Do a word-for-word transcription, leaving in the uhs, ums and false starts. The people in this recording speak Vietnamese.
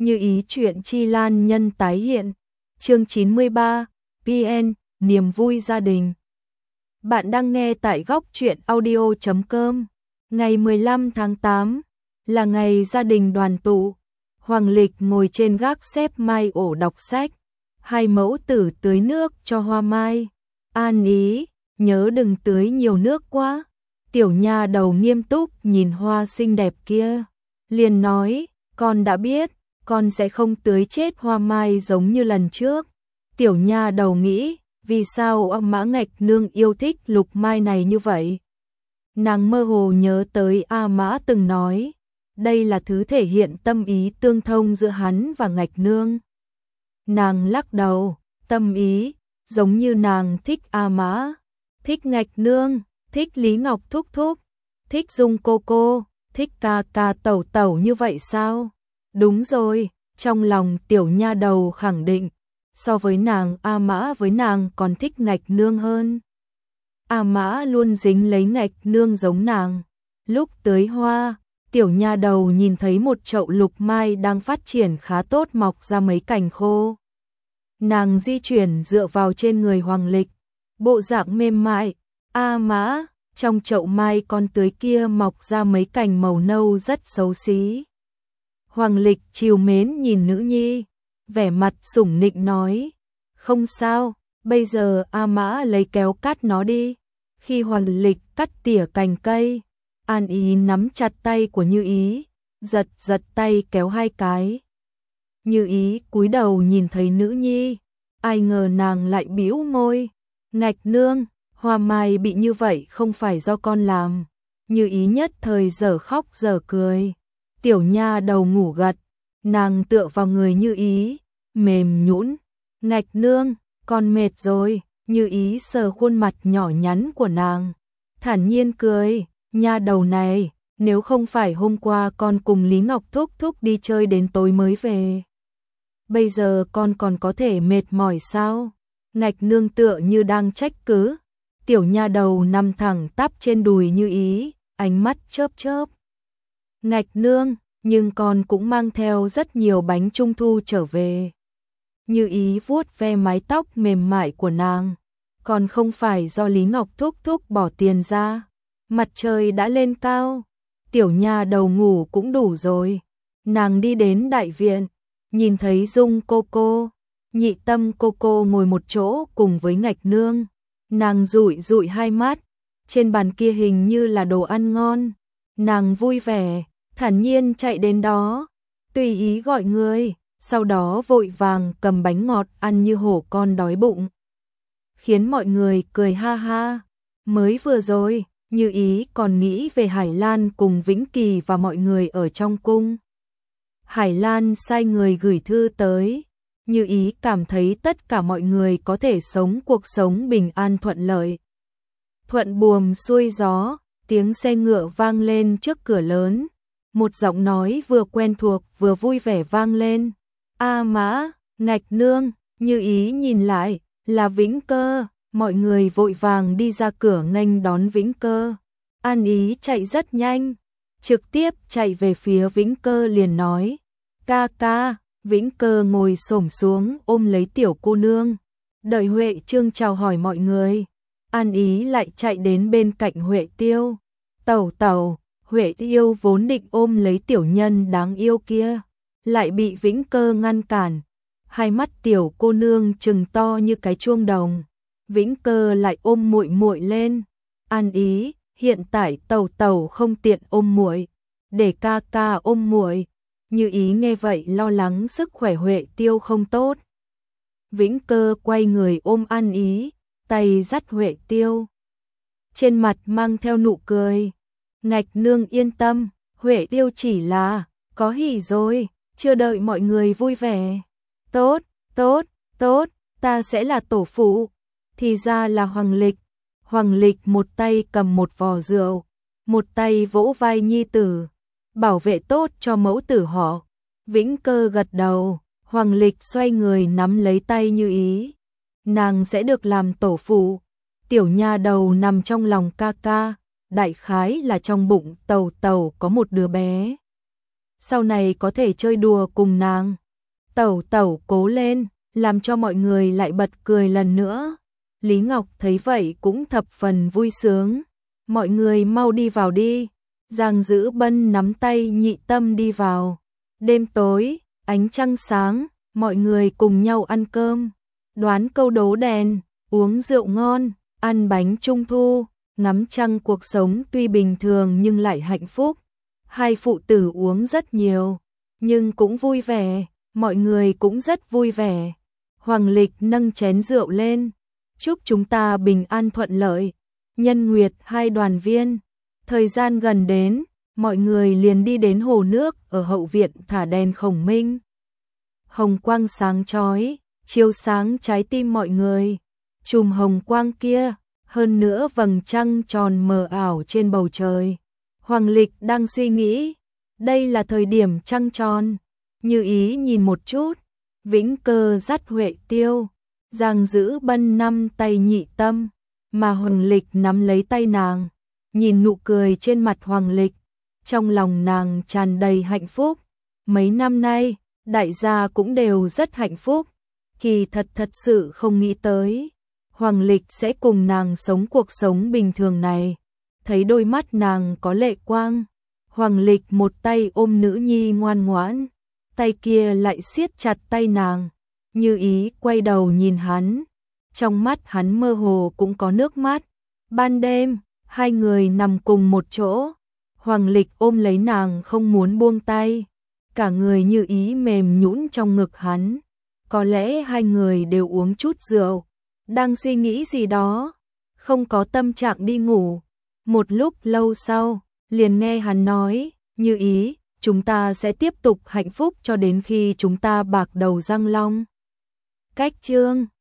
Như ý chuyện chi lan nhân tái hiện. Chương chín mươi ba, pê en, niềm vui gia đình. Bạn đang nghe tại góc truyện audio chấm com. Ngày mười lăm tháng tám là ngày gia đình đoàn tụ. Hoàng Lịch ngồi trên gác xếp mai ổ đọc sách. Hai mẫu tử tưới nước cho hoa mai. An Ý, nhớ đừng tưới nhiều nước quá. Tiểu nha đầu nghiêm túc nhìn hoa xinh đẹp kia, liền nói, con đã biết, con sẽ không tưới chết hoa mai giống như lần trước. Tiểu nha đầu nghĩ, vì sao ông Mã Ngạch Nương yêu thích lục mai này như vậy? Nàng mơ hồ nhớ tới A Mã từng nói, đây là thứ thể hiện tâm ý tương thông giữa hắn và Ngạch Nương. Nàng lắc đầu, tâm ý, giống như nàng thích A Mã, thích Ngạch Nương, thích Lý Ngọc Thúc Thúc, thích Dung cô cô, thích ca ca tẩu tẩu như vậy sao? Đúng rồi, trong lòng tiểu nha đầu khẳng định, so với nàng A Mã với nàng còn thích Ngạch Nương hơn. A Mã luôn dính lấy Ngạch Nương giống nàng. Lúc tưới hoa, tiểu nha đầu nhìn thấy một chậu lục mai đang phát triển khá tốt mọc ra mấy cành khô. Nàng di chuyển dựa vào trên người Hoàng Lịch, bộ dạng mềm mại. A Mã, trong chậu mai con tưới kia mọc ra mấy cành màu nâu rất xấu xí. Hoàng Lịch trìu mến nhìn nữ nhi, vẻ mặt sủng nịnh nói, không sao, bây giờ A Mã lấy kéo cắt nó đi. Khi Hoàng Lịch cắt tỉa cành cây, An Ý nắm chặt tay của Như Ý, giật giật tay kéo hai cái. Như Ý cúi đầu nhìn thấy nữ nhi, ai ngờ nàng lại bĩu môi, Ngạch Nương, hoa mai bị như vậy không phải do con làm. Như Ý nhất thời dở khóc dở cười. Tiểu nha đầu ngủ gật, nàng tựa vào người Như Ý, mềm nhũn. Ngạch Nương, con mệt rồi. Như Ý sờ khuôn mặt nhỏ nhắn của nàng, thản nhiên cười, nha đầu này, nếu không phải hôm qua con cùng Lý Ngọc Thúc Thúc đi chơi đến tối mới về, bây giờ con còn có thể mệt mỏi sao? Ngạch Nương tựa như đang trách cứ. Tiểu nha đầu nằm thẳng tắp trên đùi Như Ý, ánh mắt chớp chớp. Ngạch Nương, nhưng con cũng mang theo rất nhiều bánh trung thu trở về. Như Ý vuốt ve mái tóc mềm mại của nàng, còn không phải do Lý Ngọc Thúc Thúc bỏ tiền ra. Mặt trời đã lên cao, tiểu nha đầu ngủ cũng đủ rồi. Nàng đi đến đại viện, nhìn thấy Dung cô cô, Nhị Tâm cô cô ngồi một chỗ cùng với Ngạch Nương. Nàng dụi dụi hai mắt, trên bàn kia hình như là đồ ăn ngon. Nàng vui vẻ, thản nhiên chạy đến đó, tùy ý gọi người, sau đó vội vàng cầm bánh ngọt ăn như hổ con đói bụng, khiến mọi người cười ha ha. Mới vừa rồi, Như Ý còn nghĩ về Hải Lan cùng Vĩnh Kỳ và mọi người ở trong cung. Hải Lan sai người gửi thư tới. Như Ý cảm thấy tất cả mọi người có thể sống cuộc sống bình an thuận lợi. Thuận buồm xuôi gió, tiếng xe ngựa vang lên trước cửa lớn. Một giọng nói vừa quen thuộc vừa vui vẻ vang lên. A Mã, Ngạch Nương. Như Ý nhìn lại, là Vĩnh Cơ. Mọi người vội vàng đi ra cửa nghênh đón Vĩnh Cơ. An Ý chạy rất nhanh, trực tiếp chạy về phía Vĩnh Cơ liền nói, ca ca. Vĩnh Cơ ngồi xổm xuống ôm lấy tiểu cô nương. Đợi Huệ Trương chào hỏi mọi người, An Ý lại chạy đến bên cạnh Huệ Tiêu. Tẩu tẩu. Huệ Tiêu vốn định ôm lấy tiểu nhân đáng yêu kia, lại bị Vĩnh Cơ ngăn cản. Hai mắt tiểu cô nương trừng to như cái chuông đồng. Vĩnh Cơ lại ôm muội muội lên. An Ý, hiện tại tẩu tẩu không tiện ôm muội, để ca ca ôm muội. Như Ý nghe vậy lo lắng sức khỏe Huệ Tiêu không tốt. Vĩnh Cơ quay người ôm An Ý, tay dắt Huệ Tiêu, trên mặt mang theo nụ cười. Ngạch Nương yên tâm, Huệ Tiêu chỉ là có hỉ rồi, chưa đợi mọi người vui vẻ. Tốt, tốt, tốt, ta sẽ là tổ phụ. Thì ra là Hoàng Lịch. Hoàng Lịch một tay cầm một vò rượu, một tay vỗ vai nhi tử, bảo vệ tốt cho mẫu tử họ. Vĩnh Cơ gật đầu, Hoàng Lịch xoay người nắm lấy tay Như Ý. Nàng sẽ được làm tổ phụ. Tiểu nha đầu nằm trong lòng ca ca, đại khái là trong bụng tàu tàu có một đứa bé. sau này có thể chơi đùa cùng nàng. Tẩu tẩu cố lên, làm cho mọi người lại bật cười lần nữa. Lý Ngọc thấy vậy cũng thập phần vui sướng. Mọi người mau đi vào đi. Giang Dữ Bân nắm tay Nhị Tâm đi vào. Đêm tối, ánh trăng sáng, mọi người cùng nhau ăn cơm, đoán câu đố đèn, uống rượu ngon, ăn bánh trung thu, ngắm trăng. Cuộc sống tuy bình thường nhưng lại hạnh phúc. Hai phụ tử uống rất nhiều, nhưng cũng vui vẻ, mọi người cũng rất vui vẻ. Hoàng Lịch nâng chén rượu lên, chúc chúng ta bình an thuận lợi, nhân nguyệt hai đoàn viên. Thời gian gần đến, mọi người liền đi đến hồ nước ở hậu viện thả đèn khổng minh. Hồng quang sáng chói, chiếu sáng trái tim mọi người. Chùm hồng quang kia, hơn nữa vầng trăng tròn mờ ảo trên bầu trời. Hoàng Lịch đang suy nghĩ, đây là thời điểm trăng tròn. Như Ý nhìn một chút, Vĩnh Cơ dắt Huệ Tiêu, Giang Dữ Bân nắm tay Nhị Tâm, mà Hoàng Lịch nắm lấy tay nàng. Nhìn nụ cười trên mặt Hoàng Lịch, trong lòng nàng tràn đầy hạnh phúc. Mấy năm nay, đại gia cũng đều rất hạnh phúc. Kỳ thật thật sự không nghĩ tới Hoàng Lịch sẽ cùng nàng sống cuộc sống bình thường này. Thấy đôi mắt nàng có lệ quang, Hoàng Lịch một tay ôm nữ nhi ngoan ngoãn, tay kia lại siết chặt tay nàng. Như Ý quay đầu nhìn hắn, trong mắt hắn mơ hồ cũng có nước mắt. Ban đêm, hai người nằm cùng một chỗ, Hoàng Lịch ôm lấy nàng không muốn buông tay, cả người Như Ý mềm nhũn trong ngực hắn. Có lẽ hai người đều uống chút rượu, đang suy nghĩ gì đó, không có tâm trạng đi ngủ. Một lúc lâu sau, liền nghe hắn nói, Như Ý, chúng ta sẽ tiếp tục hạnh phúc cho đến khi chúng ta bạc đầu răng long. Cách chương